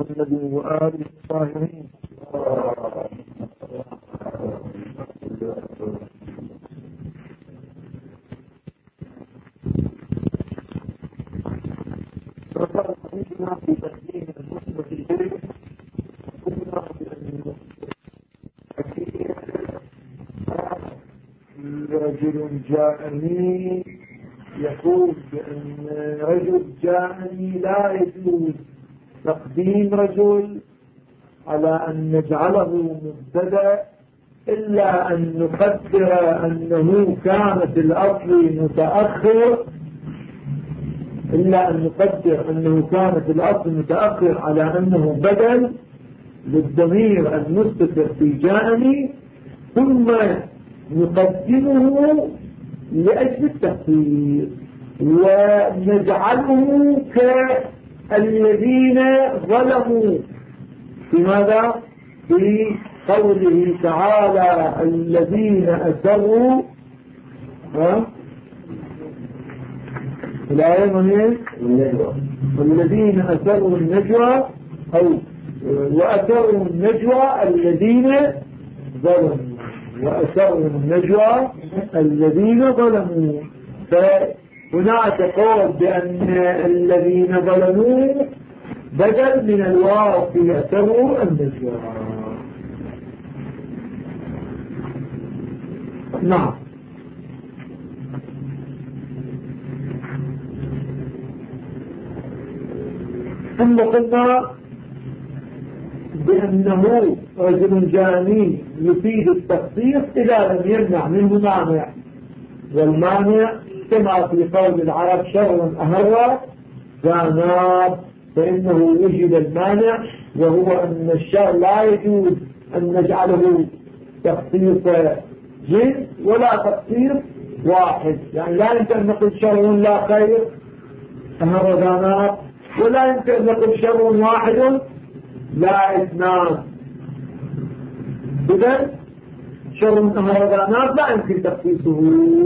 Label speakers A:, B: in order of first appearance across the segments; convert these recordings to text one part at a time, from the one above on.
A: محمد وآله الطاهرين. وصار حديثنا في تقديم المسلم إليه قلنا بأن رجل جاءني يقول بأن رجل جاءني لا يجوز تقديم رجل على أن نجعله مبتدأ إلا أن نقدر أنه كان في الأصل متأخر على أنه بدل للضمير المستتر في جاءني ثم نقدمه لأجل التخفيف ونجعله كالذين ظلموا في ماذا؟ في قوله تعالى الذين أسروا الآية من والذين أسروا النجوى أو وأسروا النجوى الذين ظلموا وأسروا النجوى الذين ظلموا. فهناك قول بأن الذين ظلموا بدل من الواو في أسروا النجوى. نعم. ثم قلنا بأنه رجل جاني يفيد التخصيص إذا لم يمنع منه مانع، والمانع كما في قول العرب شر أهر فناب، فإنه وجد المانع وهو أن الشر لا يجوز أن نجعله تخصيص جنس ولا تخصيص واحد، يعني لا يمكن أن نقول شر لا خير أهر فناب، ولا يمكن أن نقول شر واحد لا اثنان. إذن شر أهربانات لا يمكن تخصيصه.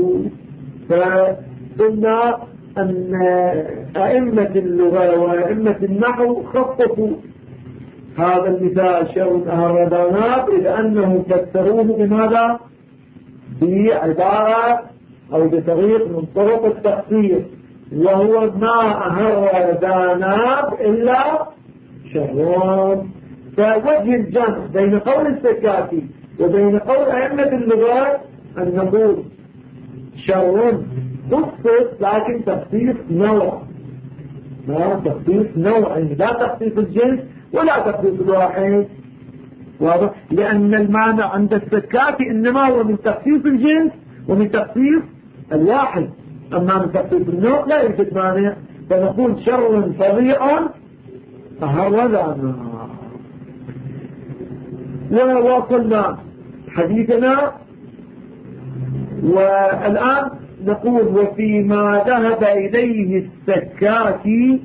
A: فقلنا أن أئمة اللغة وأئمة النحو خصصوا هذا المثال شر أهربانات إذ أنهم فسروه بماذا؟ بعبارة أو بطريق من طرق التخصيص، وهو ما أهربانات إلا شرون. فوجه الجمع بين قول السكاتي وبين قول أئمة اللغات أن نقول شر خصص لكن تخصيص نوع، لا تخصيص نوع، لا تخصيص الجنس ولا تخصيص الواحد، واضح؟ لأن المانع عند السكاتي إنما هو من تخصيص الجنس ومن تخصيص الواحد، أما من تخصيص النوع لا يوجد مانع. فنقول شر فظيع أهرذنا. وواصلنا حديثنا، والآن نقول وفيما ذهب إليه السكاتي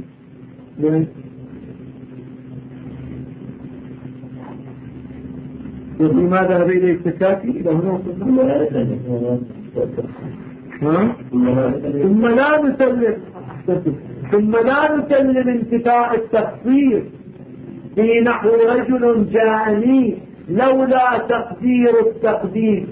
A: وفيما ذهب إليه السكاتي إلى هنا وصلنا. ثم لا نسلم انتفاء التخصيص في نحو رجل جاءني لولا تقدير التقدير.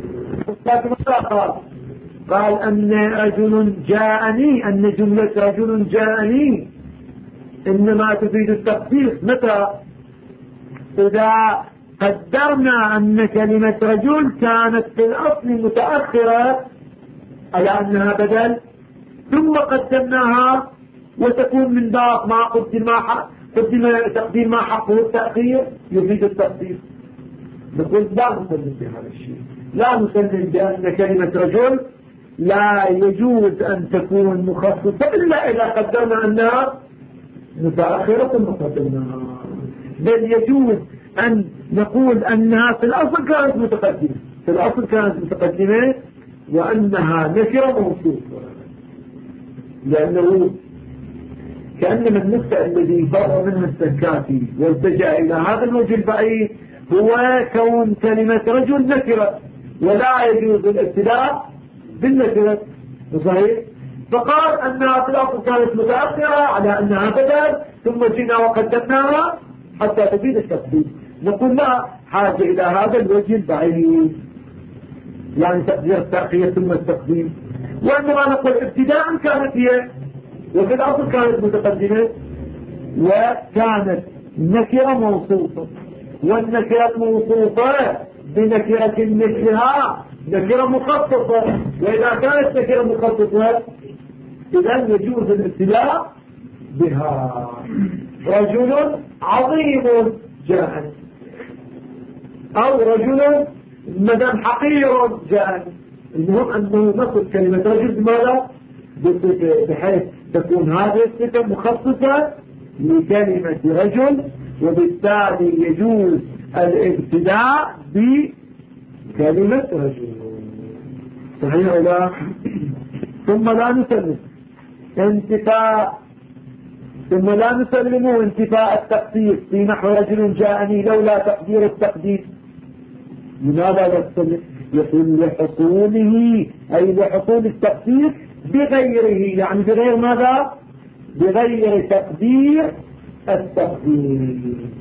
A: قال أن رجل جاءني، أن جملة رجل جاءني إنما تفيد التخصيص متى؟ إذا قدرنا أن كلمة رجل كانت في الأصل متأخرة على أنها بدل، ثم قدمناها وتكون من باب ما قدم تقديم ما حقه التأخير يفيد التخصيص. نقول لا نسلم بهذا الشيء، لا نسلم بأن كلمة رجل لا يجوز أن تكون مخصصة إلا إذا قدرنا أنها متأخرة مقدمة، بل يجوز أن نقول أنها في الأصل كانت متقدمة، وأنها نكرة موصوفة، لأنه كأنما النقطة الذي فر منها السكاتي والتجأ إلى هذا الوجه البعيد هو كون كلمة رجل نكرة ولا يجوز الابتداء بالنكرة، صحيح؟ فقال أنها في الأصل كانت متأخرة على أنها بدل، ثم جئنا وقدمناها حتى تفيد التقدير. نقول لا حاجة إلى هذا الوجه البعيد، يعني تقدير التأخير ثم التقديم. وإنما نقول ابتداء كانت هي وفي الأصل كانت متقدمة وكانت نكرة موصوفة، والنكرة الموصوفة بنكرة مثلها نكرة مخصصة، وإذا كانت نكرة مخصصة إذن يجوز الابتداء بها. رجل عظيم جاء، أو رجل مدام حقير جاء. المهم أنه نصف كلمة رجل ماذا بحيث تكون هذه الصفة مخصصة لكلمة رجل، وبالتالي يجوز الابتداء بكلمة رجل. صحيح أو لا؟ ثم لا نسلم انتفاء التقدير في نحو رجل جاءني لولا تقدير التقدير. لماذا لا نسلم؟ يقول لحصوله، أي لحصول التقدير بغيره، يعني بغير ماذا؟ بغير تقدير التقدير،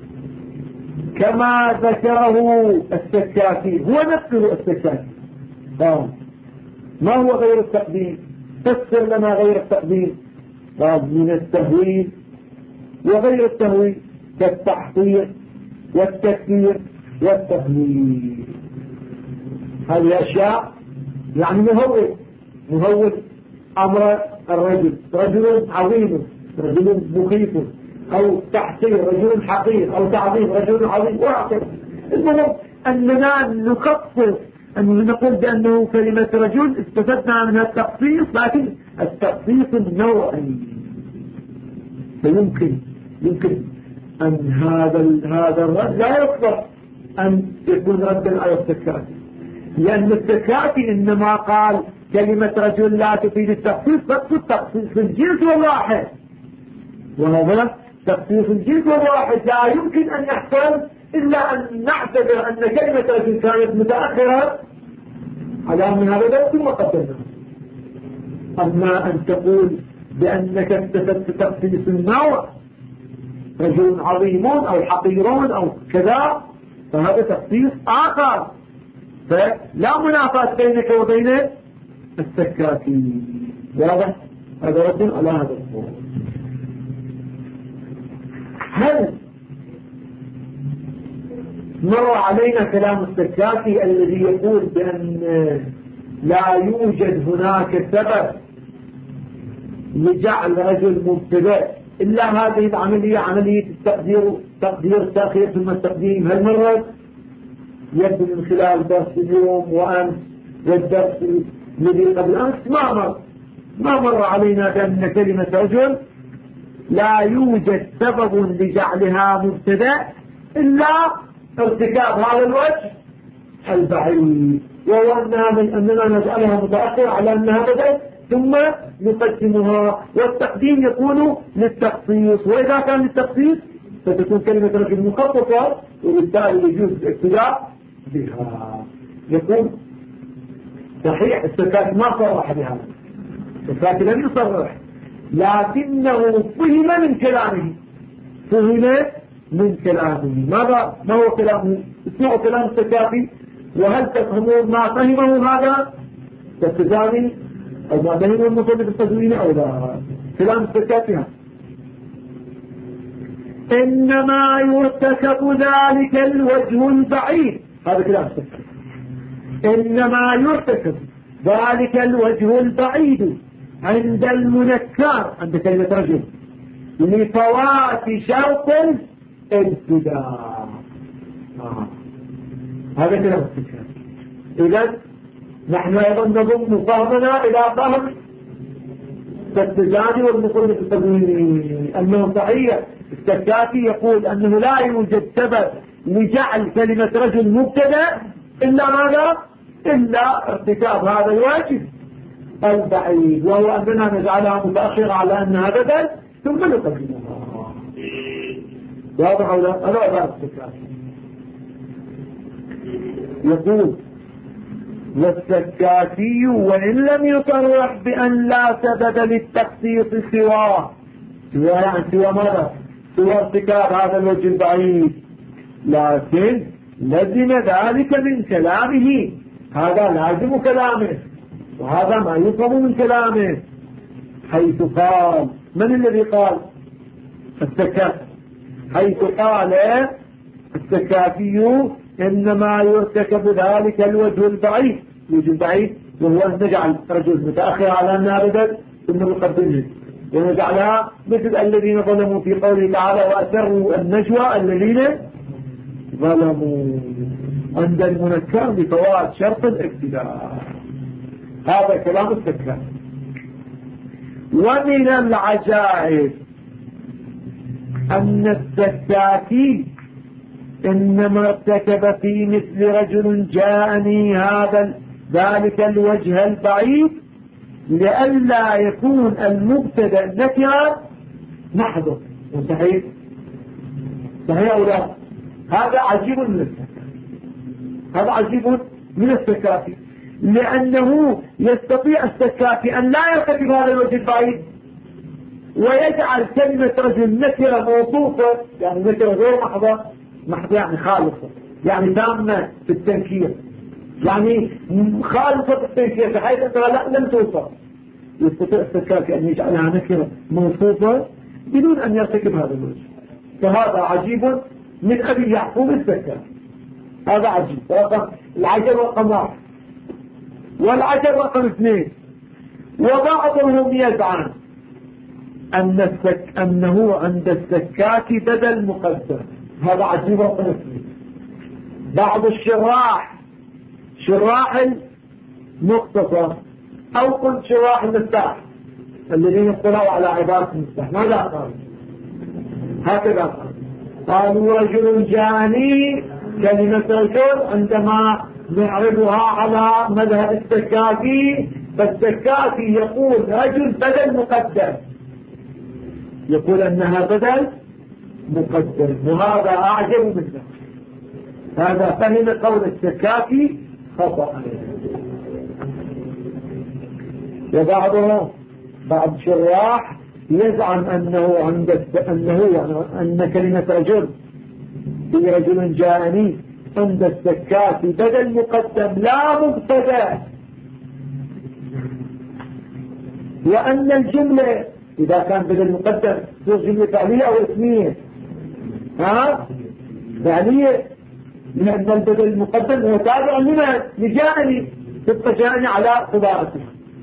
A: كما ذكره السكاكي. هو نفسه السكاكي. ما هو غير التقدير؟ فسر لنا غير التقدير. من التهويل وغير التهويل كالتحقير والتكفير والتهويل. هذه أشياء يعني مهول أمر الرجل، رجل عظيم، رجل مخيف، أو تحقير رجل حقير، أو تعظيم رجل عظيم وعقل. المهم أننا نخصص، أنه نقول بأنه كلمة رجل استفدنا منها التخصيص، لكن التخصيص النوعي. فيمكن أن هذا الرد لا يصلح أن يكون ردا على السكاكي، لأن السكاكي إنما قال كلمة رجل لا تفيد التخصيص، فقط التخصيص الجنس والواحد، وهذا تخصيص الجنس والواحد لا يمكن أن يحصل إلا أن نعتبر أن كلمة رجل كانت متأخرة على أن هذا ثم قدمنا. أما أن تقول بأنك استفدت تخصيص النوع رجل عظيمون أو حقيرون أو كذا، فهذا تخصيص آخر، فلا منافاة بينك وبين السكاكي. واضح؟ هذا رد على هذا الصور. هل مر علينا كلام السكاكي الذي يقول بأن لا يوجد هناك سبب لجعل رجل مبتدأ إلا هذه العملية، عملية تقدير التأخير ثم التقديم؟ هل مرت؟ يبدو من خلال درس اليوم وأمس والدرس الذي قبل أمس ما مر علينا بأن كلمة رجل لا يوجد سبب لجعلها مبتدأ إلا ارتكاب هذا الوجه البعيد، وهو أننا نجعلها متأخر على أنها بدأت ثم نقدمها، والتقديم يكون للتخصيص، وإذا كان للتخصيص فتكون كلمة رجل مخصصة، وبالتالي يجوز الاقتداء بها. يقول صحيح السكاكي ما صرح بهذا، السكاكي لم يصرح، لكنه فهم من كلامه. ما هو كلامه؟ اسمعوا كلام السكاكي، وهل تفهمون ما فهمه هذا التزامي أو ما فهمه المصنف التدويني أو لا؟ كلام السكاكي إنما يرتكب ذلك الوجه البعيد. هذا كلام السكاكي. إنما يرتكب ذلك الوجه البعيد عند المنكر، عند كلمة رجل، لفوات شرط الابتداء. هذا كلام السكاكي. إذن نحن أيضا نضم فهمنا إلى فهم التجاني والمصنف التدويني، أنه صحيح السكاكي يقول أنه لا يوجد سبب لجعل كلمة رجل مبتدأ إلا ماذا؟ إلا ارتكاب هذا الواجب البعيد، وهو أننا نجعلها متأخرة على أنها بدل ثم نقدمها. واضح أو لا؟ هذا عبارة السكاكي. يقول والسكاكي وإن لم يصرح بأن لا سبب للتخصيص سواه، يعني سوى ماذا؟ هو ارتكاب هذا الوجه البعيد، لكن لزم ذلك من كلامه، هذا لازم كلامه، وهذا ما يفهم من كلامه، حيث قال، من الذي قال؟ السكافي، حيث قال السكافي إنما يرتكب ذلك الوجه البعيد، الوجه البعيد وهو أن نجعل رجل متأخر على أنها بدل ثم نقدمه، ونجعلها مثل الذين ظلموا في قوله تعالى وأسروا النجوى الذين ظلموا عند المنكر بفوات شرط الاقتداء. هذا كلام السكافي. ومن العجائب أن السكافي إنما ارتكب في مثل رجل جاءني ذلك الوجه البعيد لئلا يكون المبتدا نكرا محضر. صحيح صحيح أو لا؟ هذا عجيب من السكافي، هذا عجيب من السكافي، لأنه يستطيع السكافي أن لا يرتكب هذا الوجه البعيد ويجعل كلمة رجل نكرة موصوفة، يعني نكرة غير محضة يعني خالصة، يعني تامة في التنكير، يعني خالصة في التنكير بحيث أنها لم توصف. يستطيع السكافي أن يجعلها نكرة موصوفة بدون أن يرتكب هذا الوجه. فهذا عجيب من أبي يعقوب السكافي، هذا عجيب. العجب رقم 1. والعجب رقم 2 وبعضهم يزعم أنه عند السكاكي بدل مقدم، هذا عجيب رقم 2. بعض شراح المختصر أو قلت شراح المفتاح الذين اطلعوا على عبارة المفتاح ماذا قالوا؟ هكذا قالوا رجل جاني كلمة رجل عندما نعرضها على مذهب السكاكي، فالسكاكي يقول رجل بدل مقدم، يقول أنها بدل مقدم، وهذا أعجب من ذلك. هذا فهم قول السكاكي خطأ. بعض شراح يزعم أن كلمة رجل في رجل جاءني عند السكاكي بدل مقدم لا مبتدا، وأن الجملة إذا كان بدل مقدم تصير جملة فعلية أو اسمية. فعلية، لأن البدل المقدم هو تابع لجاءني، تبقى جاءني على طباعته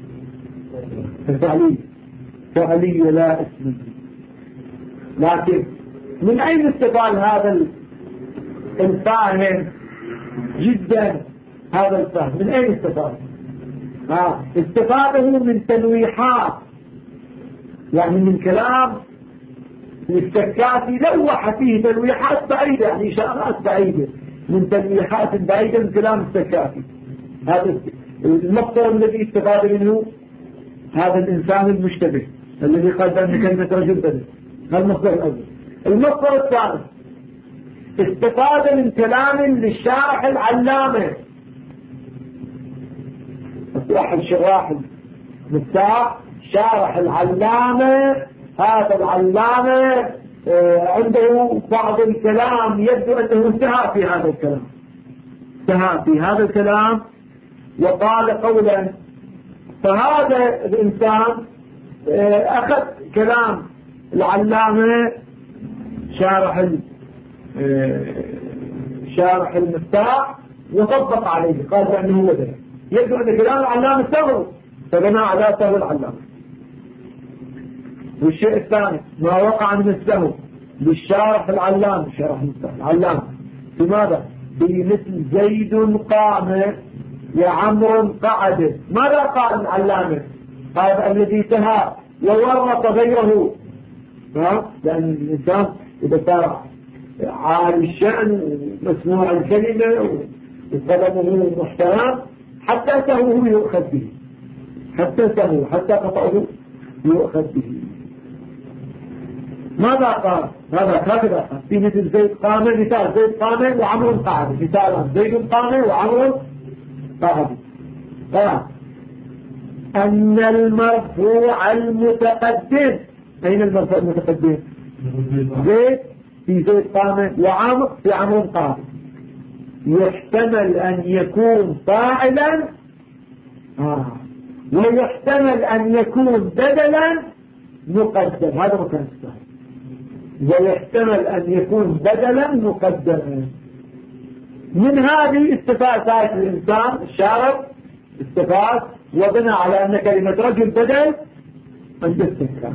A: فعلية لا اسم. لكن من أين استفاد هذا الفاهم جدا؟ هذا الفهم من أين استفاد؟ استفاده من تنويحات، يعني من كلام السكافي لوح فيه تنويحات بعيدة، يعني إشارات بعيدة من تنويحات بعيدة من كلام السكافي. هذا المصدر الذي استفاد منه هذا الإنسان المشتبه الذي قال بأن كلمة رجل بدل، هذا المصدر الأول. المصدر الثالث استفاد من كلام للشارح العلامة، أحد شراح المفتاح شارح العلامة، هذا العلامة عنده بعض الكلام يبدو أنه انتهى في هذا الكلام وقال قولا، فهذا الإنسان أخذ كلام العلامة شارح المفتاح وطبق عليه، قال بأنه بدل، يبدو أن كلام العلامة سهل فبنى على سهل العلامة. والشيء الثاني ما وقع من السهو للشارح العلامة، شارح المفتاح العلامة في ماذا؟ في مثل زيد قام وعمر قعد. ماذا قال العلامة؟ قال الذي تهى وورط غيره، لأن الإنسان إذا صار عالي الشأن مسموع الكلمة وقدمه محترم حتى سهوه يؤخذ به، حتى قطعه يؤخذ به. ماذا قال؟ هكذا قال في مثل زيد قام، مثال زيد قام وعمر قعد، مثال زيد قام وعمر قعد. أن المرفوع المتقدم، أين المرفوع المتقدم؟ زيد في زيد قام وعمر في عمر قام. يحتمل أن يكون فاعلا ويحتمل أن يكون بدلا مقدم. هذا مكان السؤال. ويحتمل أن يكون بدلا مقدما. من هذه استفاد سائر الإنسان الشارع استفاد وبنى على أن كلمة رجل بدل عند استفاد.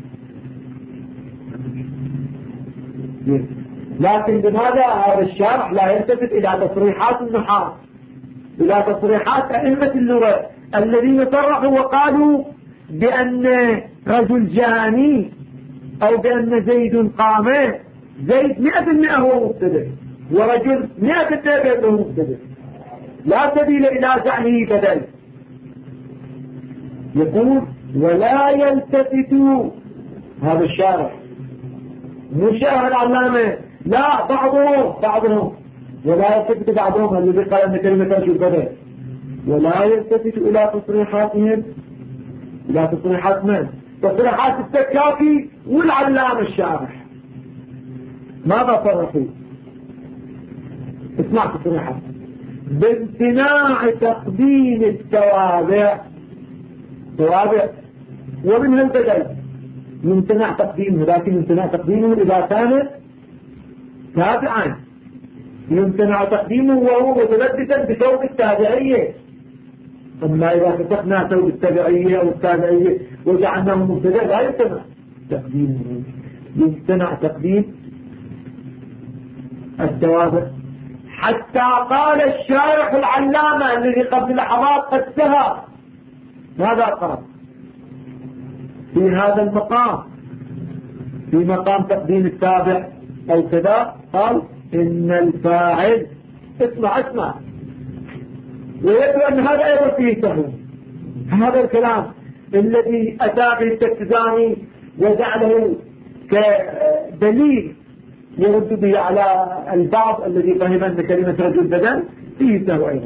A: لكن لماذا هذا الشرح لا يلتفت إلى تصريحات النحاة، إلى تصريحات أئمة اللغة الذين صرحوا وقالوا بأن رجل جاني أو بأن زيد قام. زيد 100% هو مبتدئ ورجل 100% هو مبتدئ، لا سبيل إلى جعله بدل. يقول ولا يلتفت هذا الشارح مو شارح العلامة، لا بعضهم ولا يلتفت بعضهم الذي قال أن كلمة رجل بدل، ولا يلتفت إلى تصريحاتهم. إلى تصريحات من؟ تصريحات التكافي والعلامة الشارح. ماذا صرحوا؟ اسمع تصريحات: بامتناع تقديم التوابع ومنها البدل. يمتنع تقديمه، لكن يمتنع تقديمه إذا كان تابعا. يمتنع تقديمه وهو متلبسا بثوب التابعية. أما إذا فتحنا ثوب التابعية أو التابعية وجعلناه مبتدأ لا يمتنع تقديمه. يمتنع تقديم التوابع. حتى قال الشارح العلامة الذي قبل لحظات قد سهى ماذا قال في هذا المقام؟ في مقام تقديم التابع أو كذا قال إن الفاعل اسمع ويبدو أن هذا أيضا فيه سهو. هذا الكلام الذي أتى به التكتزاني وجعله كدليل يرد به على البعض الذي فهم أن كلمة رجل بدل فيه سهو أيضا.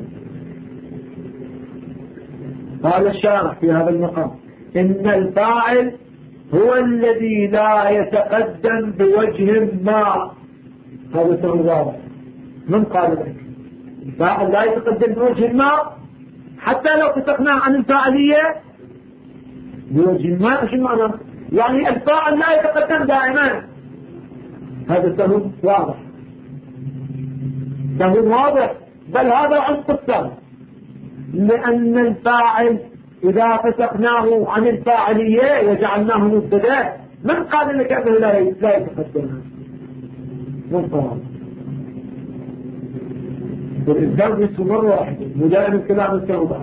A: قال الشارح في هذا المقام إن الفاعل هو الذي لا يتقدم بوجه ما. هذا سهو واضح. من قال ذلك؟ الفاعل لا يتقدم بوجه ما حتى لو اتفقنا عن الفاعلية بوجه ما. شو معنى؟ يعني الفاعل لا يتقدم دائما. هذا سهو واضح، سهو واضح، بل هذا عمق السهو. لأن الفاعل إذا فسقناه عن الفاعلية وجعلناه مبتدأ من قال لك أنه لا يتقدم؟ من قال؟ والإنسان نصف مرة واحدة مدائم الكلام التوبة.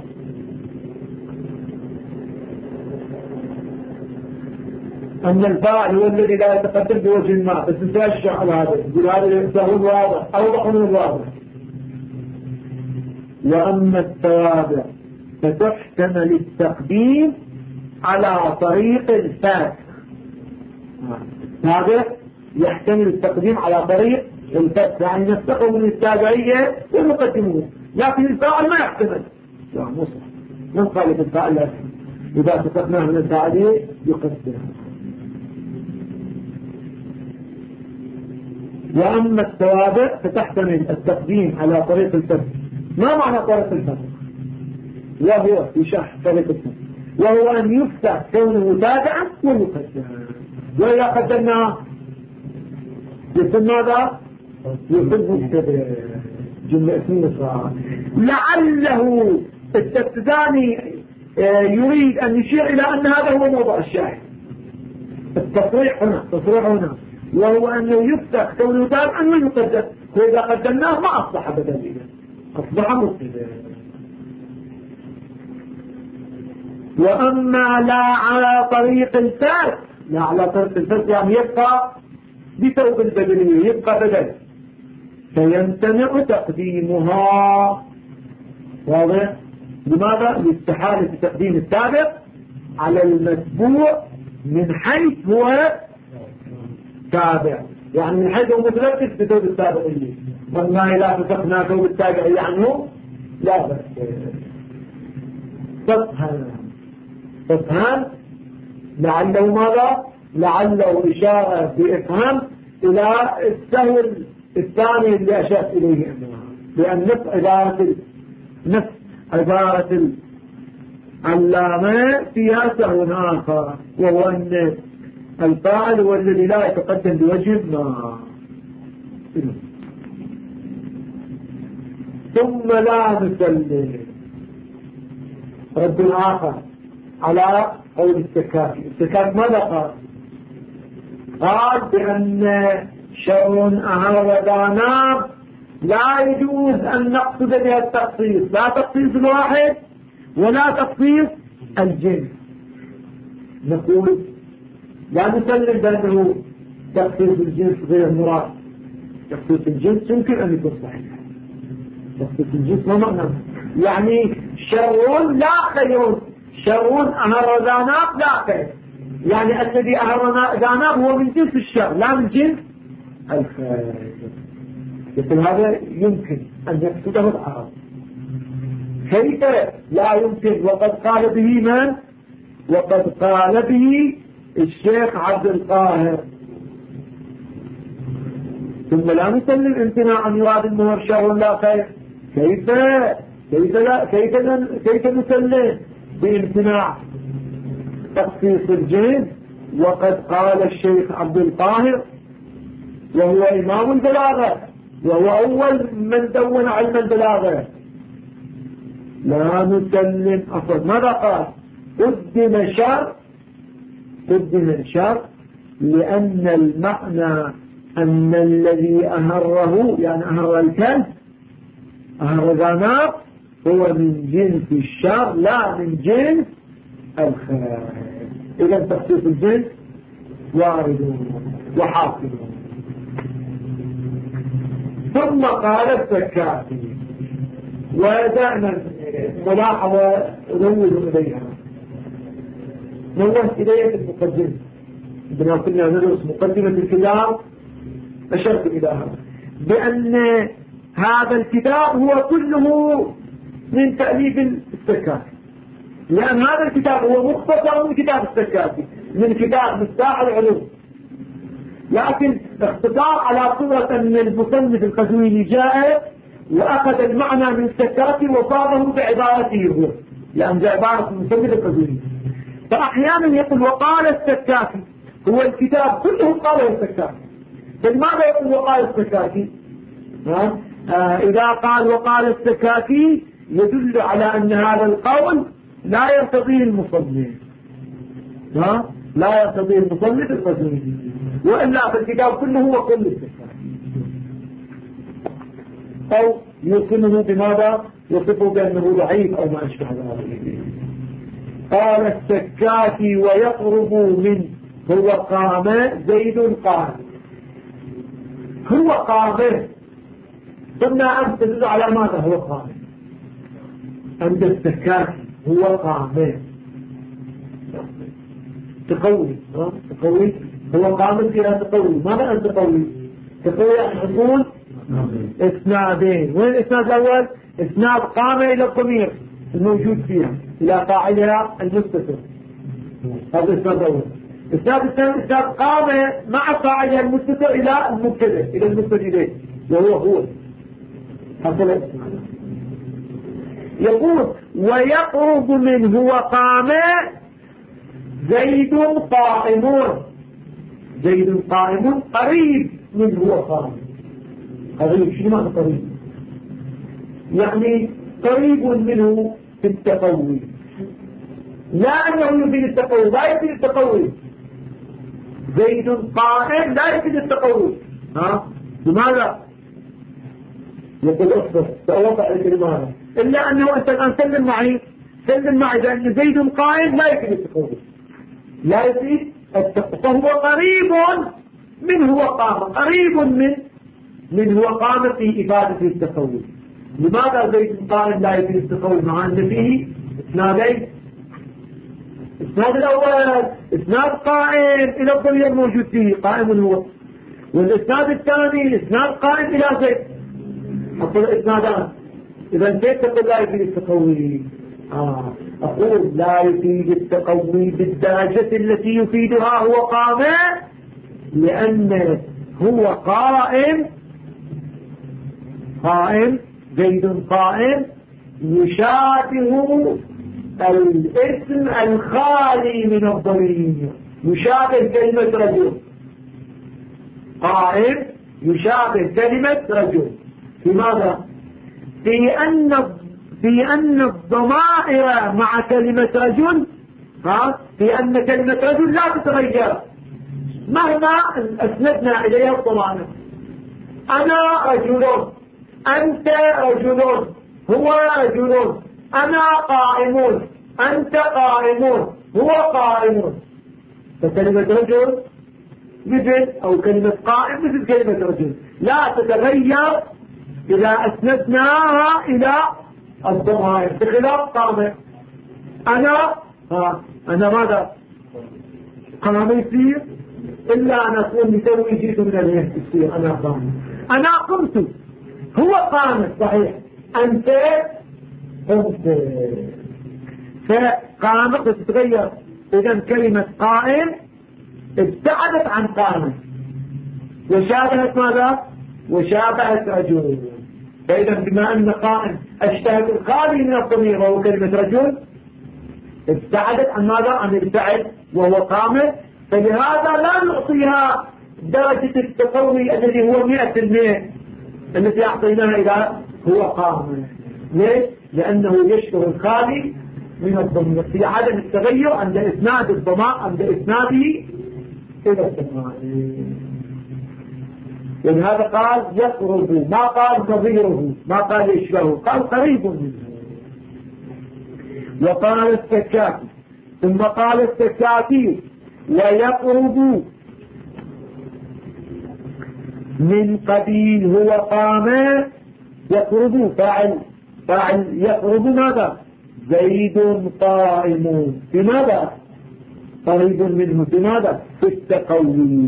A: أن الفاعل هو الذي لا يتقدم بوجه ما. بس انت أشرح على هذا، يقول هذا سهو واضح أوضح من الواضح. وأما التوابع فتحتمل التقديم على طريق الفاسخ. هذا يحتمل التقديم على طريق الفاسخ، يعني نفتقه من التابعية ونقدمه، لكن الفاعل ما يحتمل. لا مو صح. من قال الفاعل لا يحتمل؟ إذا اتفقناه من الفاعلية يقدمه. وأما التوابع فتحتمل التقديم على طريق الفاسخ. ما معنى طريق الفاسخ؟ وهو في شرح طريق الفاسخ وهو أن يفتح كونه تابعا ويقدم. وإذا قدمناه يكون ماذا؟ يكون مبتدأ. جملة اسمية صراحة. لعله التكتزاني يريد أن يشير إلى أن هذا هو موضوع الشاهد. التصريح هنا وهو أنه يفتح كونه تابعا ويقدم، وإذا قدمناه ما أصبح بدليلا، أصبح مبتدأ. وأما لا على طريق الفاسخ، لا على طريق الفاسخ يعني يبقى بثوب البدلية، يبقى بدل، فيمتنع تقديمها. واضح؟ لماذا؟ لاستحالة تقديم التابع على المتبوع من حيث هو تابع، يعني من حيث هو متلبس بثوب التابعية. والله لا فتقنا ثوب التابعية عنه لا بس فقها لعله ماذا؟ لعله إشارة بإفهم إلى السهل الثاني اللي أشرت إليه لأن نفس عبارة العلامة فيها سهل آخر، وهو أن الفاعل هو الذي لا يتقدم بوجه ما. ثم لا نسلم. رد آخر على قول السكاكي. ماذا قال بأن شر أهل داناب لا يجوز أن نقصد بها التخصيص، لا تخصيص الواحد ولا تخصيص الجنس. نقول لا نسلم بأنه تخصيص الجنس غير مراد. تخصيص الجنس يمكن أن يكون صحيح. تخصيص الجنس ما معنى يعني شر لا خير، شر أهل داناب لا خير، يعني الذي أهل داناب هو من جنس الشر لا من جنس الخير. مثل هذا يمكن أن يقصده العرب. كيف لا يمكن وقد قال به من؟ وقد قال به الشيخ عبد القاهر. ثم لا نسلم امتناعا يراد النهر شر لا خير. كيف نسلم بامتناع تخصيص الجنس وقد قال الشيخ عبد القاهر وهو إمام البلاغة وهو أول من دون علم البلاغة؟ لا نسلم أصلا. ماذا قال؟ قدم شر لأن المعنى أن الذي أهره يعني أهر الكلب أهر ذناب هو من جنس الشر لا من جنس الخير. إذا تخصيص الجنس وارد وحاكم. ثم قال السكاتي ودعنا ملاحظة نوه إليها، نوه إليها المقدمة. عندما كنا ندرس مقدمة الكتاب أشرت إلى هذا بأن هذا الكتاب هو كله من تأليف السكاتي، لأن هذا الكتاب هو مختصر من كتاب السكاتي من كتاب مفتاح العلوم، لكن اختصار على صورة أن المصنف القزويني جاء وأخذ المعنى من السكاتي وصابه بعبارته هو، لأن بعبارة المصنف القزويني. فأحيانا يقول وقال السكاتي، هو الكتاب كله قاله السكاتي. فلماذا يقول وقال السكاتي؟ إذا قال وقال السكاتي يدل على أن هذا القول لا يرتضيه المصنف، لا يرتضيه المصنف القزويني، وإلا في الكتاب كله هو كل السكاتي. أو يوصفه بماذا؟ يوصفه بأنه ضعيف أو ما أشبه ذلك. قال السكاتي ويقرب من هو قام زيد قام، هو قام. ثم أنت تدل على ماذا هو قام؟ أنت السكاتي هو قام تقوي هو قام إلى تقوي. ماذا أنت تقوي؟ تقوي يعني نقول اسنادين. وين الاسناد الأول؟ اسناد قام إلى الضمير الموجود فيها إلى فاعلها المستتر، هذا الاسناد الأول. الاسناد الثاني اسناد قام مع فاعلها المستتر إلى المبتدأ إلى المبتدأ إليه وهو حصل الاسناد. يقول ويقرب منه وقام زيد قائم. زيد قائم قريب منه وقام. قريب شنو معنى قريب؟ يعني قريب منه في التقوي، لا أنه يفيد التقوي، لا يفيد التقوي. زيد قائم لا يفيد التقوي. لماذا؟ يقول اصبر سأوضع لماذا؟ إلا أنه أنت الآن سلم معي لأن زيد قائم لا يفيد التقوي، لا يفيد التقوي، فهو قريب منه وقام، قريب من هو قام في إفادة التقوي. لماذا زيد قائم لا يفيد التقوي مع أن فيه اسنادين؟ اسناد الأول اسناد قائم إلى الضمير الموجود فيه قائم هو، والاسناد الثاني اسناد قائم إلى زيد، حصل اسنادان. إذا كيف تقول لا يفيد التقوي؟ أقول لا يفيد التقوي بالدرجة التي يفيدها هو قام، لأن هو قائم زيد قائم يشابه الاسم الخالي من الضمير، يشابه كلمة رجل. قائم يشابه كلمة رجل. لماذا؟ في أن الضمائر مع كلمة رجل، في أن كلمة رجل لا تتغير مهما أسندنا إليها الضمائر. أنا رجل، أنت رجل، هو رجل، أنا قائم، أنت قائم، هو قائم. فكلمة رجل مثل، أو كلمة قائم مثل كلمة رجل، لا تتغير إذا أسندناها إلى الضمائر، بخلاف قام. أنا ماذا؟ قام يصير إلا أن أكون بسوي جيت من الهيئة يصير أنا قام. أنا قمت، هو قام صحيح، أنت قمت. فقام تتغير. إذن كلمة قائم ابتعدت عن قام وشابهت ماذا؟ وشابهت رجل. فإذا بما أن قائم اشتهت الخالي من الضمير وهو كلمة رجل، ابتعدت عن ماذا؟ عن ابتعد وهو قام. فلهذا لا نعطيها درجة التقوي الذي هو 100% التي أعطيناها إلى هو قام. ليش؟ لأنه يشبه الخالي من الضمير في عدم التغير عند إسناد الضماء، عند إسناده إلى الضماء. ولهذا قال يقرب، ما قال نظيره، ما قال يشبهه، قال قريب منه. وقال السكاتي، ثم قال السكاتي ويقرب من قبيل هو قام. يقرب فاعل يقرب ماذا؟ زيد قائم. بماذا؟ قريب منه. بماذا؟ في التقوي.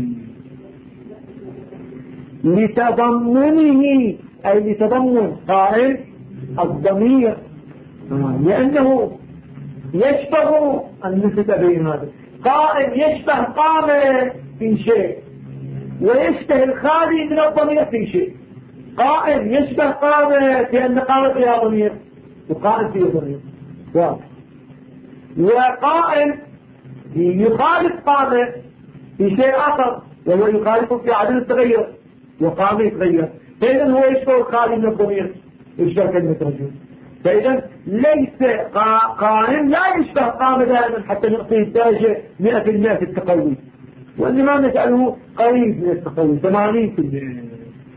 A: لتضمنه، أي لتضمن قائم الضمير، لأنه يشبه النسبة بين هذا. قائم يشبه قام في شيء، ويشبه الخالي من الضمير في شيء. قائم يشبه قام في أن قام فيها ضمير، وقائم فيه ضمير واضح. وقائم يخالف قام في شيء آخر، وهو يخالف في عدم التغير، وقام يتغير. فإذا هو يشبه الخالي من الضمير، يشبه كلمة رجل. فإذا ليس قائم لا يشبه قام دائما حتى نعطيه الدرجة 100% في التقوي، وإنما نجعله قريب من التقوي 80%.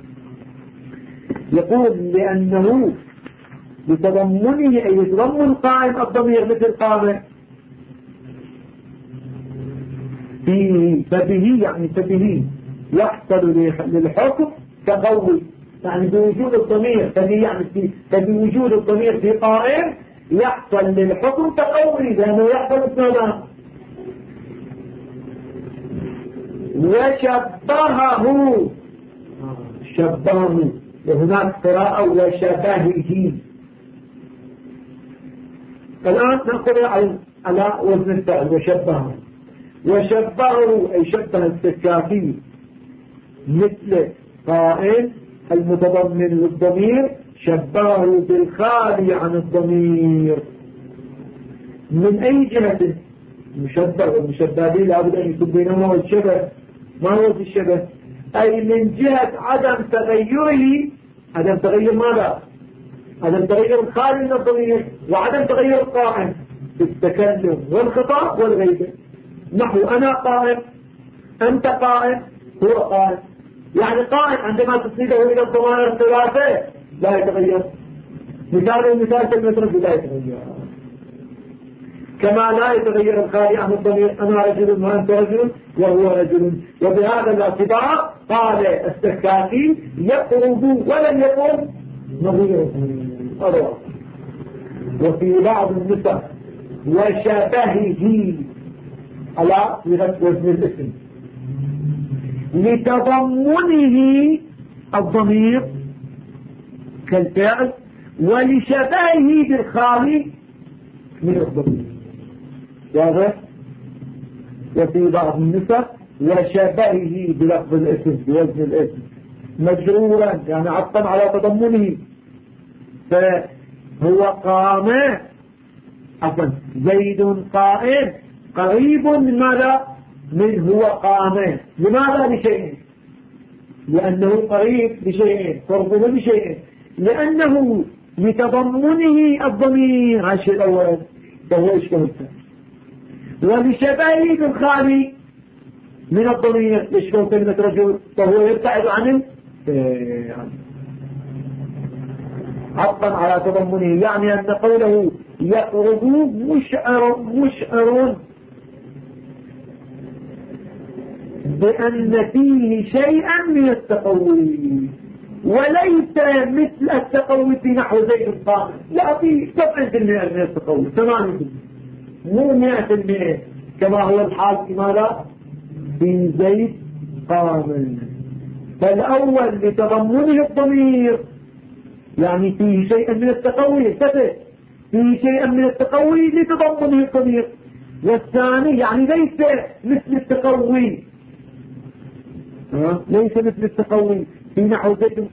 A: يقول لأنه لتضمنه، أي يتضمن قائم الضمير مثل قام فبه، يعني فبه يحصل للحكم تقوي، يعني بوجود الضمير. فبه يعني فبوجود الضمير في قائم يحصل للحكم تقوي، لأنه يحصل ماذا؟ وشبهه، وهناك قراءة وشبهه. الآن نقرأ على وزن الفعل وشبهه، أي شبه السكافي مثل قائم المتضمن للضمير، شبهه بالخالي عن الضمير. من أي جهة؟ مشبه والمشبه به لابد أن يكون بينهما والشبه. ما هو الشبه؟ أي من جهة عدم تغيره. عدم تغير ماذا؟ عدم تغير الخالي من الضمير، وعدم تغير القائم في التكلم والخطاب والغيبة. نحو أنا قائم، أنت قائم، هو قائم. يعني قائم عندما تصيده إلى الضمائر الثلاثة لا يتغير. مثال كلمة رجل لا يتغير، كما لا يتغير الخالي عن الضمير. أنا رجل وأنت رجل وهو رجل. وبهذا الاعتبار قال السكاكي يقرب ولم يقل نظيره. وفي بعض النسخ وشبهه على وزن الاسم لتضمنه الضمير كالفعل، ولشبهه بالخالي من الضمير. واضح؟ وفي بعض النسخ وشبهه بلفظ الاسم بوزن الاسم مجرورا يعني عطفا على تضمنه. فهو قام عفوا زيد قائم قريب من ماذا؟ من هو قام. لماذا؟ لشيء، لأنه قريب لشيء، قربه لشيء، لأنه لتضمنه الضمير. الشيء الأول فهو يشبه الثاني، ولشبهه بالخالي من الضمير يشبه كلمة رجل فهو يبتعد عنه عطفا على تضمنه. يعني أن قوله يقرب مشعر بأن فيه شيئا من التقوي، وليس مثل التقوي في نحو زيد قائم، لا، في 7% من التقوي، 8%، مو 100% كما هو الحال في ماذا؟ في زيد قائم. فالأول لتضمنه الضمير يعني فيه شيئا من التقوي، فيه شيئا من التقوي لتضمنه الضمير. والثاني يعني ليس مثل التقوي، ليس مثل التقوي في نحو زيد.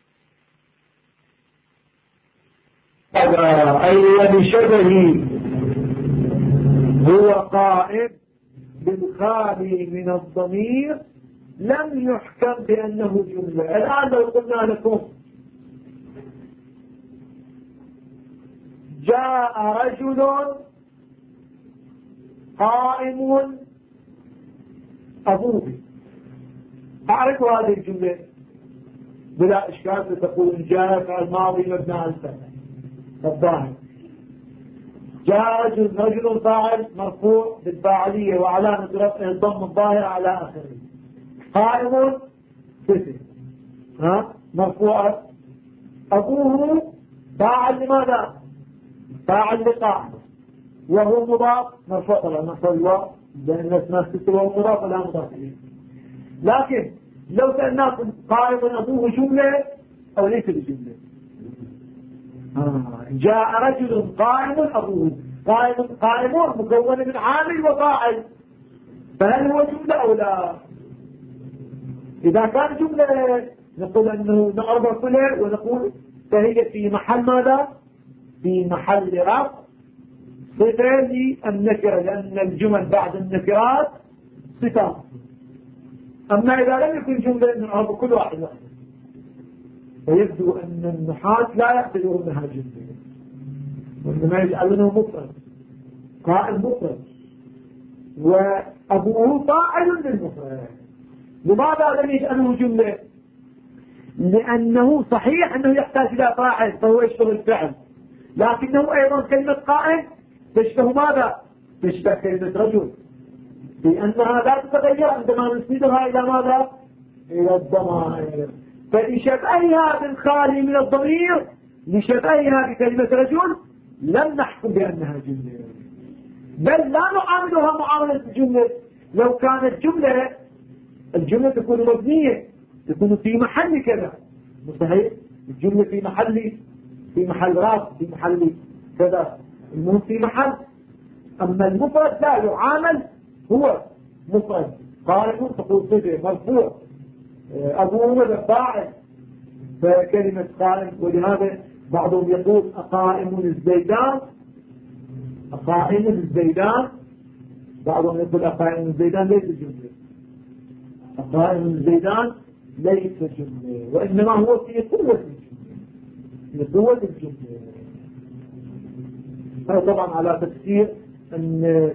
A: أي وبشبهه هو قائم بالخالي من الضمير لم يحكم بأنه جملة. الآن لو قلنا لكم جاء رجل قائم أبوه، أعرفوا هذه الجملة بلا إشكال، ستقول جاء فعل ماضي مبني على الفتح الظاهر. جاء رجل فاعل مرفوع بالفاعلية وعلامة رفعه الضم الظاهر على آخره. قائم صفة مرفوعة. أبوه فاعل لماذا؟ فاعل لقائم، وهو مضاف مرفوع، طبعا مرفوع الواو لأن الناس تكتب وهو مضاف ولا مضاف إليه. لكن لو سألناكم قائم أبوه جملة أو ليس بجملة؟ جاء رجل قائم أبوه، قائم مكون من عامل وفاعل، فهل هو جملة أو لا؟ إذا كان جملة نقول أنه نعرض كله ونقول فهي في محل ماذا؟ في محل رفع صفة للنكرة، لأن الجمل بعد النكرات صفات. أما إذا لم يكن جملة نعرض كل واحد فيبدو أن النحاة لا يعتبرونها جملة، وإنما يجعلونه مفرد، قائم مفرد، وأبوه فاعل للمفرد. لماذا لم يجعله جملة؟ لأنه صحيح أنه يحتاج إلى فاعل فهو يشبه الفعل، لكنه أيضا كلمة قائم تشبه ماذا؟ تشبه كلمة رجل، لأنها لا تتغير عندما نسندها إلى ماذا؟ إلى الضمائر. فلشبهها بالخالي من الضمير، لشبهها بكلمة رجل، لم نحكم بأنها جملة، بل لا نعاملها معاملة الجملة. لو كانت جملة، الجملة تكون مبنية، تكون في محل كذا، صحيح؟ الجملة في محل راس، في محل كذا، المهم في محل. أما المفرد لا يعامل، هو مفرد قائم تقول صفة مرفوع، أبوه فاعل، فكلمة قائم. ولهذا بعضهم يقول أقائم الزيدان، أقائم الزيدان، بعضهم يقول أقائم الزيدان ليس جملة، أقائم الزيدان ليس جملة، وإنما هو في قوة الجملة، في قوة الجملة. هذا طبعا على تفسير أن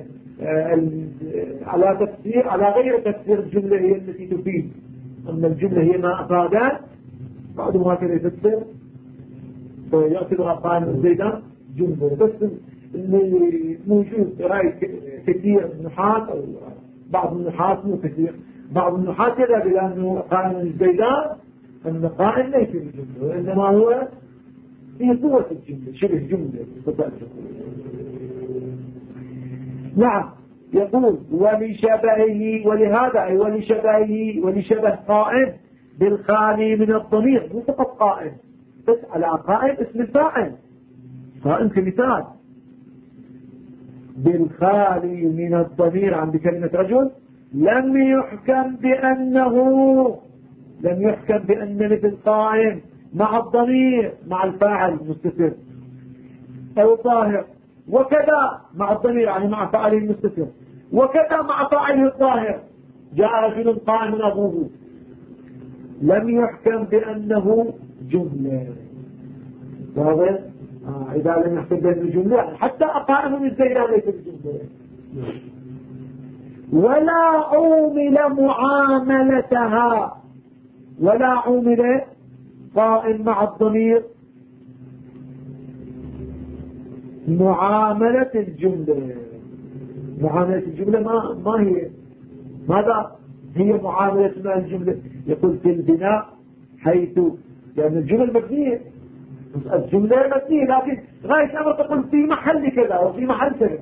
A: على غير تفسير الجملة هي التي تفيد، أما الجملة هي ما أفادت. بعضهم هكذا يفسر فيعتبر أقائم الزيدان جملة. بس اللي موجود رأي كثير من النحاة أو بعض النحاة، مو كثير، بعض النحاة يذهب إلى أنه قائم الزيدان أن قائم ليس بجملة، وإنما هو في قوة الجملة، شبه جملة. نعم، يقول ولشبهه، ولهذا أي ولشبه قائم بالخالي من الضمير، مو فقط قائم، بس على قائم اسم الفاعل، قائم كمثال. بالخالي من الضمير عن بكلمة رجل لم يحكم بأن مثل قائم مع الضمير مع الفاعل المستتر أو الظاهر، وكذا مع الضمير يعني مع فاعله المستتر، وكذا مع فاعله الظاهر. جاء رجل قائم أبوه، لم يحكم بأنه جملة. واضح؟ إذا لم يحكم بأنه جملة حتى أقائم من الزيادة ليس بجملة. ولا عومل معاملتها، ولا عومل قائم مع الضمير معاملة الجملة. معاملة الجملة ما هي؟ ماذا هي معاملة مع الجملة؟ يقول في البناء حيث لأن الجمل مبنية، الجملة مبنية، لكن غاية أمر تقول في محل كذا وفي محل كذا.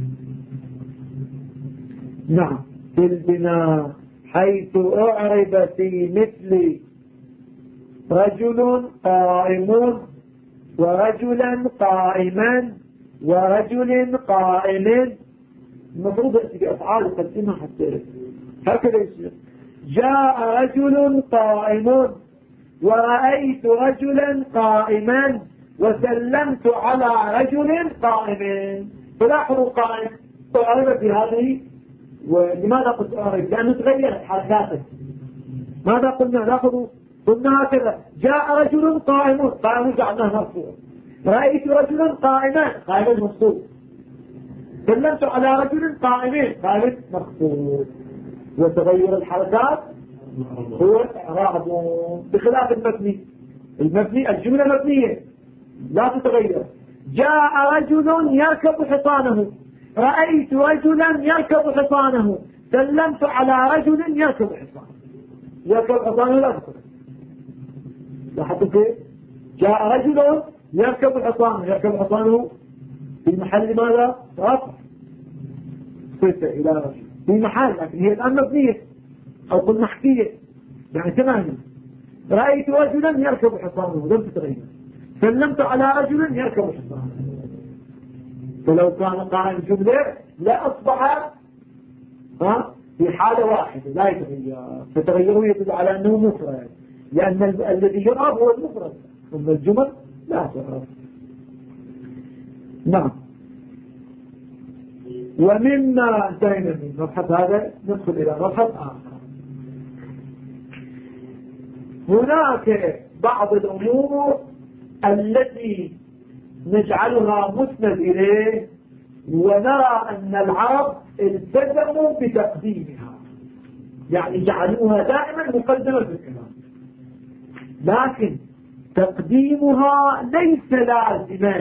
A: نعم، في البناء حيث أعرب في مثل رجل قائم ورجلا قائما ورجل قائم، المفروض يأتي بأفعال يقدمها حتى هكذا يصير. جاء رجل قائم ورأيت رجلا قائما وسلمت على رجل قائم. فلاحظوا قائم أعرب في هذه. ولماذا قلت أعرب؟ لأنه تغيرت حركاته. ماذا قلنا؟ لاحظوا قلنا هكذا: جاء رجل قائم، قائم جعلناه مرفوع. رأيت رجلا قائما، قائما مخصوص. سلمت على رجل قائم، قائم مخصوص. وتغير الحركات هو إعراب، بخلاف المبني. المبني الجملة مبنية لا تتغير. جاء رجل يركب حصانه، رأيت رجلا يركب حصانه، سلمت على رجل يركب حصانه. يركب حصانه لا تتغير. لاحظوا كيف؟ جاء رجل يركب حصانه، يركب حصانه في محل ماذا؟ رفع صفة إلى رجل في محل، لكن هي الآن مبنية أو قلنا محكية يعني تماما. رأيت رجلا يركب حصانه لم تتغير. سلمت على رجل يركب حصانه. فلو كان قائم جملة لا أصبح في حالة واحدة لا يتغير، فتغيره يدل على أنه مفرد، لأن الذي يعرف هو المفرد، أما الجمل لا تعرف. نعم. ومما انتهينا من مبحث هذا ندخل إلى مبحث آخر. هناك بعض الأمور التي نجعلها مسند إليه ونرى أن العرب التزموا بتقديمها، يعني جعلوها دائما مقدمة في الكلام، لكن تقديمها ليس لازما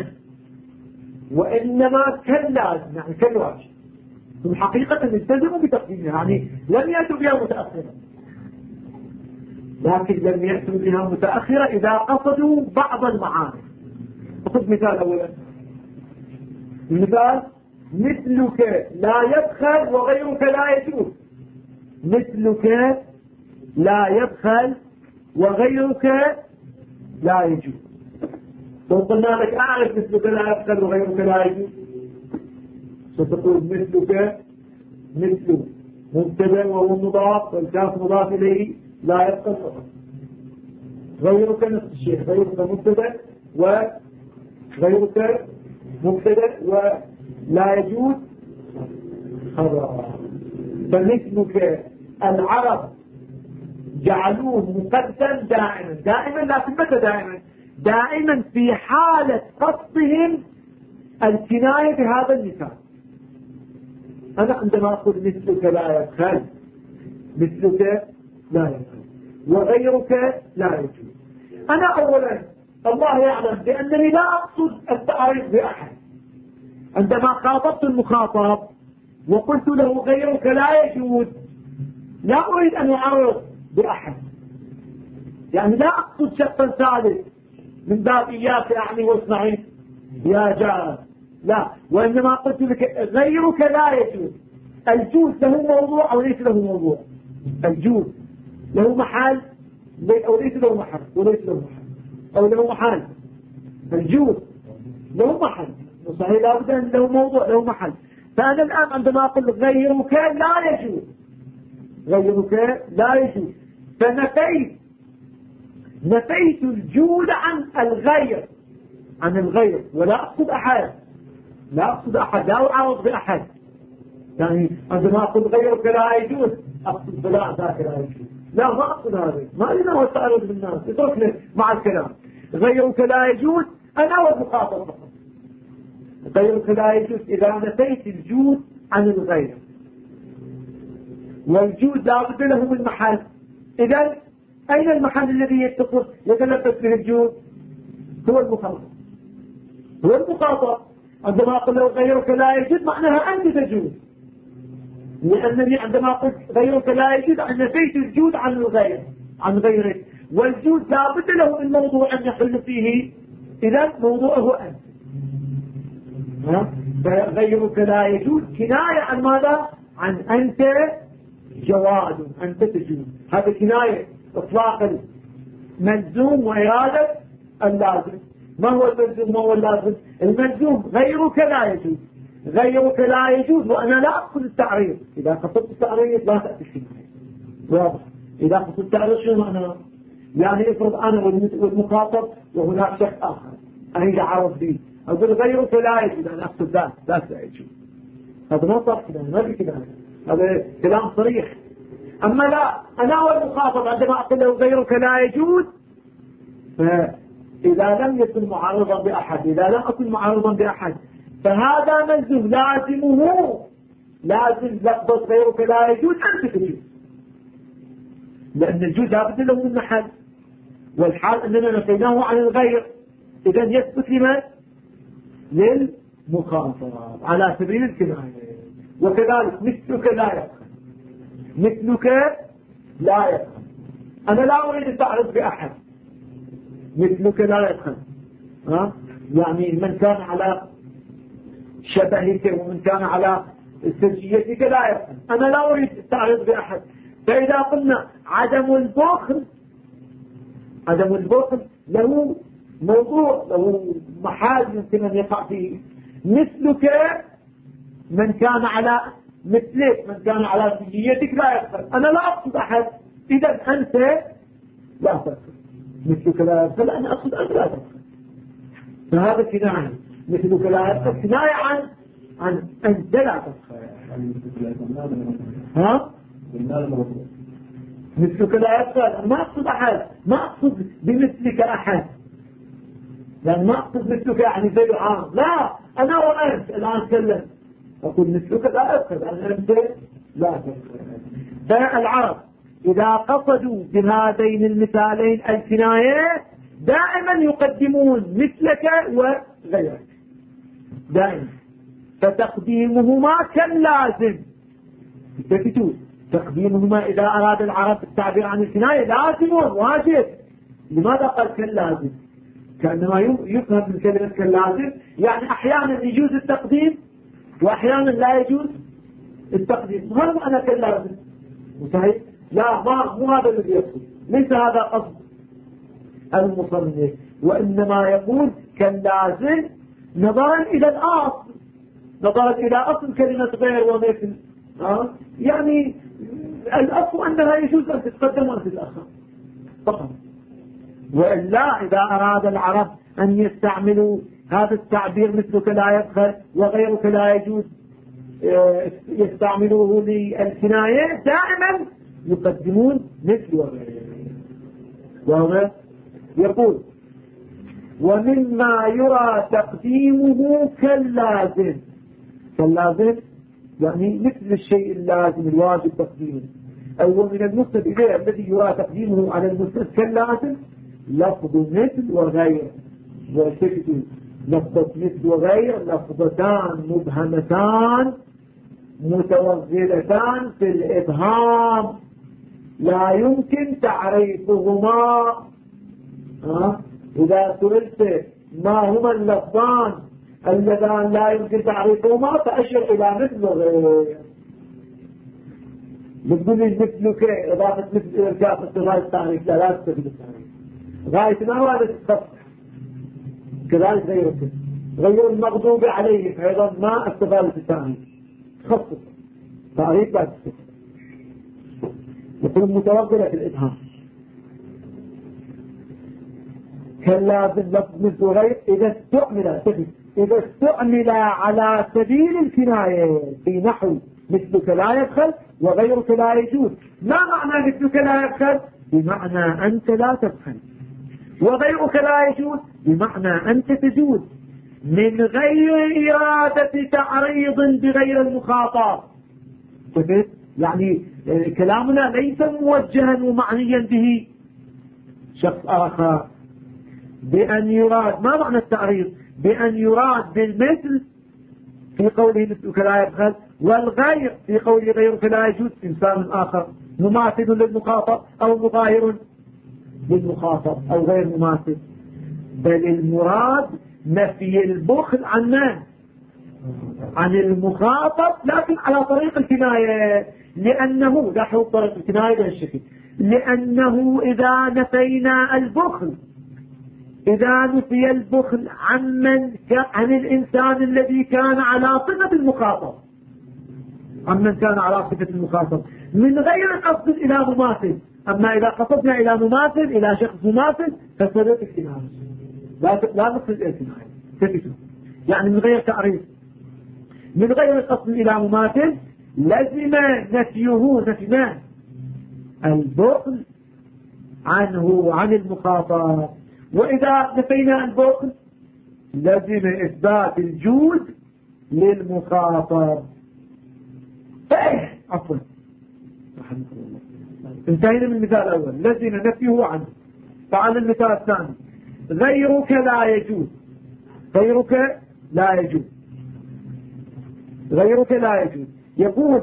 A: وإنما كاللازم يعني كالواجب. في الحقيقة التزموا بتقديمها، يعني لم يأتوا بها متأخرة، لكن لم يأتوا بها متأخرة إذا قصدوا بعض المعاني. خذ مثال أولا. المثال: مثلك لا يدخل وغيرك لا يجوز. مثلك لا يدخل وغيرك لا يجوز. لو قلنا لك أعرف مثلك لا يدخل وغيرك لا يجوز، ستقول مثلك مثل مبتدا وهو مضاف والكاف مضاف إليه لا يدخل فقط. غيرك نفس الشيء، غيرك مبتدا وغيرك مبتدا ولا يجوز خبر. فمثلك العرب جعلوه مقدم دائما لكن متى دائما في حالة قصدهم الكناية بهذا المثال. أنا عندما أقول مثلك لا يدخل، مثلك لا يدخل وغيرك لا يجوز، أنا أولا الله يعلم بأنني لا أقصد التعريض بأحد. عندما خاطبت المخاطب وقلت له غيرك لا يجوز، لا أريد أن أعرض بأحد، يعني لا أقصد شخصا ثالث من باب إياك أعني واصنعي يا جار، لا، وإنما قلت لك غيرك لا يجوز. الجوز له موضوع أو ليس له موضوع؟ الجوز له محل أو ليس له محل؟ وليس له محل أو له محل. الجوز له محل صحيح، لا بد أن له موضوع له محل. فأنا الآن عندما أقول غيرك لا يجوز، غيرك لا يجوز، نفيت الجود عن الغير، ولا أقصد أحد، لا أعرض بأحد. يعني عندما أقول غيرك لا يجوز أقصد فلان ذاك لا يجوز، لا ما أقصد هذا، ما لنا هو التعرض بالناس، اتركنا مع الكلام. غيرك لا يجوز أنا والمخاطب فقط. غيرك لا يجوز إذا نفيت الجود عن الغير، والجود لا بد له من محل. إذا أين المحل الذي يتلبس به الجود؟ هو المخاطب. عندما أقول له غيرك لا يجوز معناها أنت تجوز، لأنني عندما قلت غيرك لا يجوز أن نفيت الجود عن غيرك، والجود لا بد له من موضوع أن يحل فيه، إذا موضوعه أنت. غيرك لا يجوز كناية عن ماذا؟ عن أنت جواد، أنت تجوز. هذا كناية إطلاق الملزوم وإرادة اللازم. ما هو الملزوم ما هو اللازم؟ الملزوم غيرك لا يجوز، غيرك لا يجوز، وأنا لا أقصد التعريض. إذا قصدت التعريض لا تأتي الكناية، واضح؟ إذا قصدت التعريض شنو معناه؟ يعني افرض أنا والمخاطب وهناك شخص آخر أريد أعرض به، أقول غيرك لا يجوز، أنا أقصد ذات لا يجوز. هذا ما صار كناية، ما في كناية، هذا كلام صريح. أما لا، أنا والمخاطب عندما أقول له غيرك لا يجوز، فإذا لم يكن معارضا بأحد، إذا لم أكن معارضا بأحد، فهذا ملزوم لازم لفظ غيرك لا يجوز أنت تجوز، لأن الجوز لابد له من محل، والحال أننا نفيناه عن الغير. إذا يثبت لمن؟ للمخاطب على سبيل الكناية. وكذلك مثلك لا يدخل، أنا لا أريد التعرض بأحد، مثلك لا يدخل. يعني من كان على شبهك ومن كان على سجيتك لا يدخل، أنا لا أريد التعرض بأحد. فإذا قلنا عدم البخل له موضوع، له محال يمكن أن يقع فيه. مثلك من كان على مثلك، من كان على سجيتك لا يدخل، أنا لا أقصد أحد، إذا أنت لا تدخل. مثلك لا يدخل، أنا أقصد أنت لا تدخل. فهذا كناية، مثلك لا يدخل كناية عن أنت لا تدخل. مثلك لا يدخل، ما أقصد أحد، ما أقصد بمثلك أحد، يعني ما أقصد مثلك يعني زي عام، لا، أنا وأنت الآن أتكلم أقول مثلك لا يدخل، أنت لا تدخل. فالعرب إذا قصدوا بهذين المثالين الكناية دائما يقدمون مثلك وغيرك دائما، فتقديمهما كاللازم. تقديمهما إذا أراد العرب التعبير عن الكناية لازم واجب. لماذا قال كاللازم؟ كأنما يفهم من كلمة كاللازم يعني أحيانا يجوز التقديم وأحيانا لا يجوز التقديم. هذا معنى كاللازم، صحيح؟ لا، مو هذا الذي يقصد، ليس هذا قصد المصنف، وإنما يقول كاللازم نظرا إلى الأصل، نظرا إلى أصل كلمة غير ومثل. يعني الأصل أنها يجوز أن تتقدم وأن تتأخر فقط. وإلا إذا أراد العرب أن يستعملوا هذا التعبير مثلك لا يدخل وغيرك لا يجوز يستعملوه للكناية دائما يقدمون مثل وغير. وهذا يقول ومما يرى تقديمه كاللازم يعني مثل الشيء اللازم الواجب تقديمه، أو من المسند إليه الذي يرى تقديمه على المسند كاللازم لفظ مثل وغير. وشكل لفظة مثل وغير لفظتان مبهمتان متوغلتان في الإبهام لا يمكن تعريفهما. إذا سئلت ما هما اللفظان اللذان لا يمكن تعريفهما فأشر إلى مثل وغير. بتقول لي مثلك إضافة مثل إلى الكاف استغاية التعريف، لا تستفيد التعريف. غاية ما هو هذا التصح. كذلك غير المغضوب عليه أيضا ما استفادة التعريف، خصص تعريف بعد الصفة. يقول متوغلة في الإبهام كاللازم لفظ مثل غير إذا استعمل على سبيل الكناية في نحو مثلك لا يدخل وغيرك لا يجوز. ما معنى مثلك لا يدخل؟ بمعنى أنت لا تدخل، وغيرك لا يجوز بمعنى أنت تجوز، من غير إرادة تعريض بغير المخاطب. يعني كلامنا ليس موجها ومعنيا به شخص آخر، بأن يراد. ما معنى التعريض؟ بأن يراد بالمثل في قوله مثلك لا يبخل، والغير في قوله غيرك لا يجوز إنسان آخر مماثل للمخاطب أو مظاهر للمخاطب أو غير مماثل. بل المراد نفي البخل عن من؟ عن المخاطب، لكن على طريق الكناية، لأنه لاحظوا طريق الكناية بهالشكل، لأنه إذا نفينا البخل، إذا نفي البخل عن الإنسان الذي كان على صفة المخاطب، عمن كان على صفة المخاطب من غير قصد إلى مماثل. أما إذا قصدنا إلى مماثل، إلى شخص مماثل، فسرت الكناية، لا نقصد الكناية، يعني من غير تعريف، من غير قصد إلى مماثل، لزم نفيه نفي البخل عنه عن المخاطب. وإذا نفينا البخل لزم إثبات الجود للمخاطب. عفوا انتهينا من المثال الأول، لزم نفيه عنه. تعال المثال الثاني، غيرك لا يجوز. غيرك لا يجوز، غيرك لا يجوز. يقول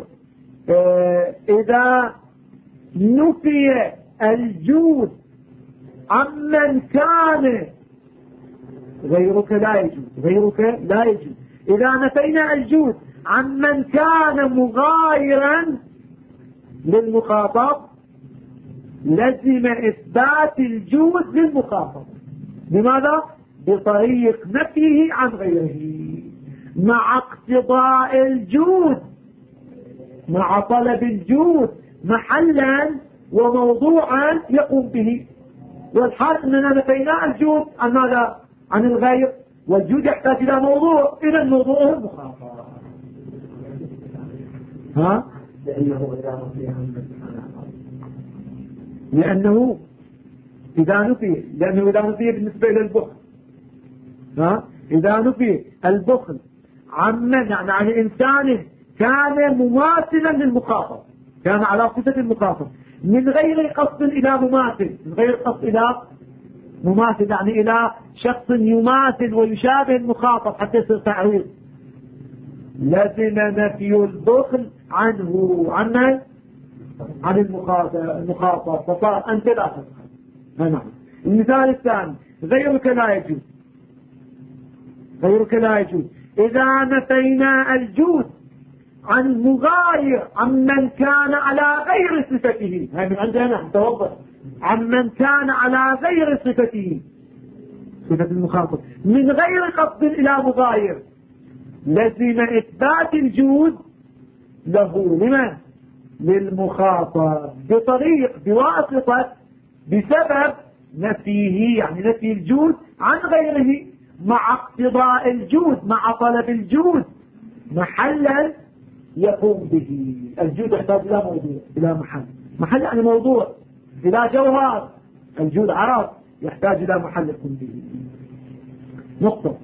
A: إذا نفي الجود عمن كان، غيرك لا يجوز، غيرك لا يجوز. إذا نفينا الجود عمن كان مغايرا للمخاطب لزم إثبات الجود للمخاطب. لماذا؟ بطريق نفيه عن غيره، مع اقتضاء الجود، مع طلب الجود محلا وموضوعا يقوم به. والحال أننا نفينا الجود عن ماذا؟ عن الغير، والجود يحتاج إلى موضوع، إلى الموضوع هو المخاطب. لأنه إذا نفي بالنسبة إلى البخل، إذا نفي البخل عمن، يعني عن إنسان كان مماثلا للمخاطب، كان على صفة المخاطب من غير قصد إلى مماثل، من غير قصد إلى مماثل، يعني إلى شخص يماثل ويشابه المخاطب حتى يصير تعريض، لازم نفي البخل عنه عن المخاطب، فصار أنت لا تدخل. نعم. المثال الثاني، غيرك لا يجوز. غيرك لا يجوز إذا نفينا الجود عن مغاير عمن كان على غير صفته. هاي من عندنا توضح، عمن كان على غير صفته، صفة المخاطب، من غير قصد إلى مغاير، لزم إثبات الجود له لمن؟ للمخاطب، بطريق، بواسطة، بسبب نفيه، يعني نفي الجود عن غيره، مع اقتضاء الجود، مع طلب الجود محلا يقوم به. الجود يحتاج إلى موضوع، إلى محل يعني موضوع، إلى جوهر. الجود عرض يحتاج إلى محل يقوم به. نقطة.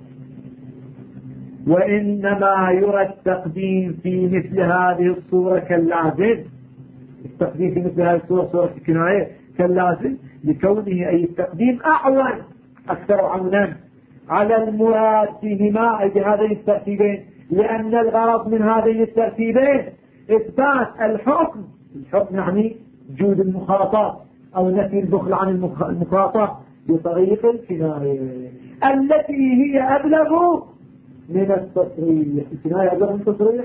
A: وإنما يرى التقديم في مثل هذه الصورة كاللازم. التقديم في مثل هذه الصورة، صورة الكناية، كاللازم، لكونه أي التقديم أعون، أكثر عونا على المراد فيهما، أي بهذين الترتيبين، لأن الغرض من هذين الترتيبين إثبات الحكم يعني جود المخاطب أو نفي البخل عن المخاطب بطريق الكناية التي هي أبلغ من التصريح. الكناية أبلغ من التصريح.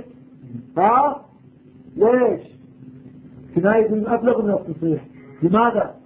A: ليش؟ الكناية أبلغ من التصريح. لماذا؟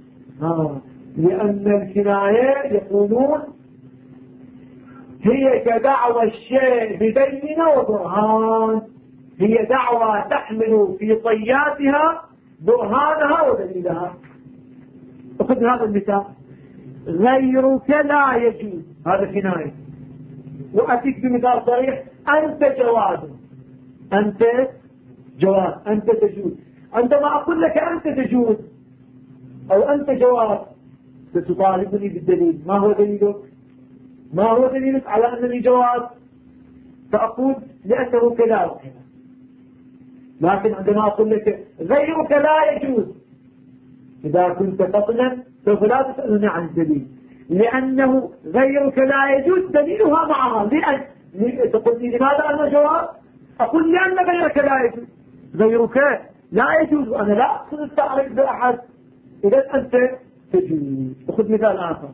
A: لأن الكناية يقولون هي كدعوى الشيء ببينة وبرهان، هي دعوة تحمل في طياتها برهانها ودليلها. أخذ هذا المثال: غيرك لا يجوز، هذا كناية. وأتيك بمثال صريح: أنت جواد، أنت جواد، أنت تجوز. عندما أقول لك أنت تجوز أو أنت جواد ستطالبني بالدليل. ما هو دليلك؟ ما هو دليلك على أنني جواد؟ فأقول لأنه كذا وكذا. لكن عندما أقول لك غيرك لا يجوز، إذا كنت فطنا سوف لا تسألني عن الدليل، لأنه غيرك لا يجوز دليلها معها. تقول لي لماذا أنا جواب؟ أقول لأن غيرك لا يجوز. غيرك لا يجوز وأنا لا أقصد التعريف بأحد، إذا أنت تجوز. أخذ مثال آخر: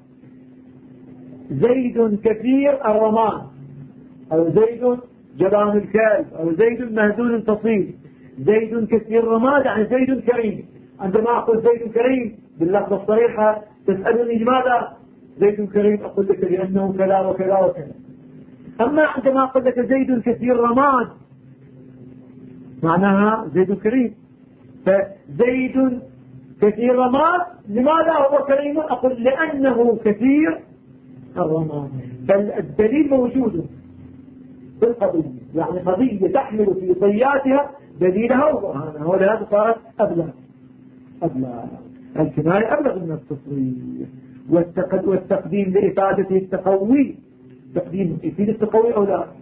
A: زيد كثير الرماد، أو زيد جبان الكلب، أو زيد مهزول التصيل. زيد كثير الرماد يعني زيد كريم. عندما أقول زيد كريم باللفظة الصريحة تسألني لماذا زيد كريم؟ أقول لك لأنه كذا وكذا وكذا. أما عندما أقول لك زيد كثير رماد معناها زيد كريم. فزيد كثير رماد لماذا هو كريم؟ أقول لأنه كثير الرماد. فالدليل موجود في القضية، يعني قضية تحمل في طياتها دليلها وبرهانها، ولهذا صارت أبلغ. الكناية أبلغ من التصريح. والتقديم لإفادته التقوي، تقديم يفيد التقوي أو لا؟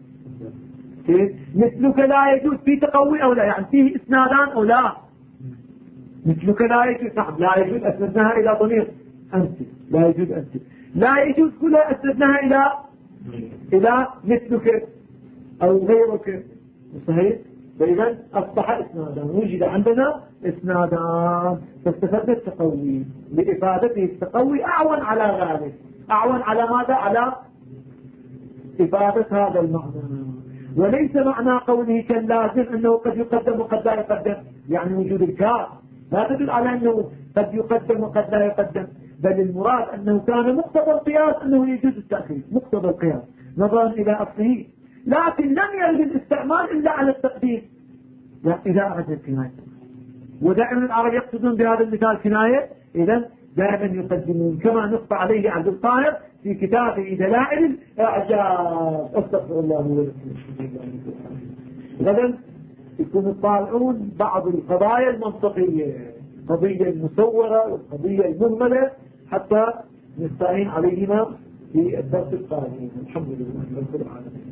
A: مثلك لا يجوز في تقوي أو لا؟ يعني فيه إسنادان أو لا؟ مثلك لا يجوز، نعم لا يجوز أسندناها إلى ضمير أنت، لا يجوز أنت. لا يجوز كلها أسندناها إلى مثلك أو غيرك. صحيح؟ فإذا أصبح إسنادا، وجد عندنا إسنادان، فاستفدنا التقوي لإفادته التقوي أعون على ذلك. أعون على ماذا؟ على إفادة هذا المعنى. وليس معنى قوله كاللازم أنه قد يقدم وقد لا يقدم، يعني وجود الكاف لا تدل على أنه قد يقدم وقد لا يقدم، بل المراد أنه كان مقتضى القياس أنه يجوز التأخير، مقتضى القياس نظرا إلى أصله، لكن لم يرد الاستعمال إلا على التقديم إذا أردت الكناية. ودائما العرب يقصدون بهذا المثال كناية، إذا دائما يقدمون، كما نص عليه عبد القاهر في كتابه دلائل الإعجاز. أستغفر الله ولكم. غدا يكون الطالعون بعض القضايا المنطقية، القضية المصورة والقضية المهملة، حتى نستعين عليهما في الدرس القادم. الحمد لله رب العالمين.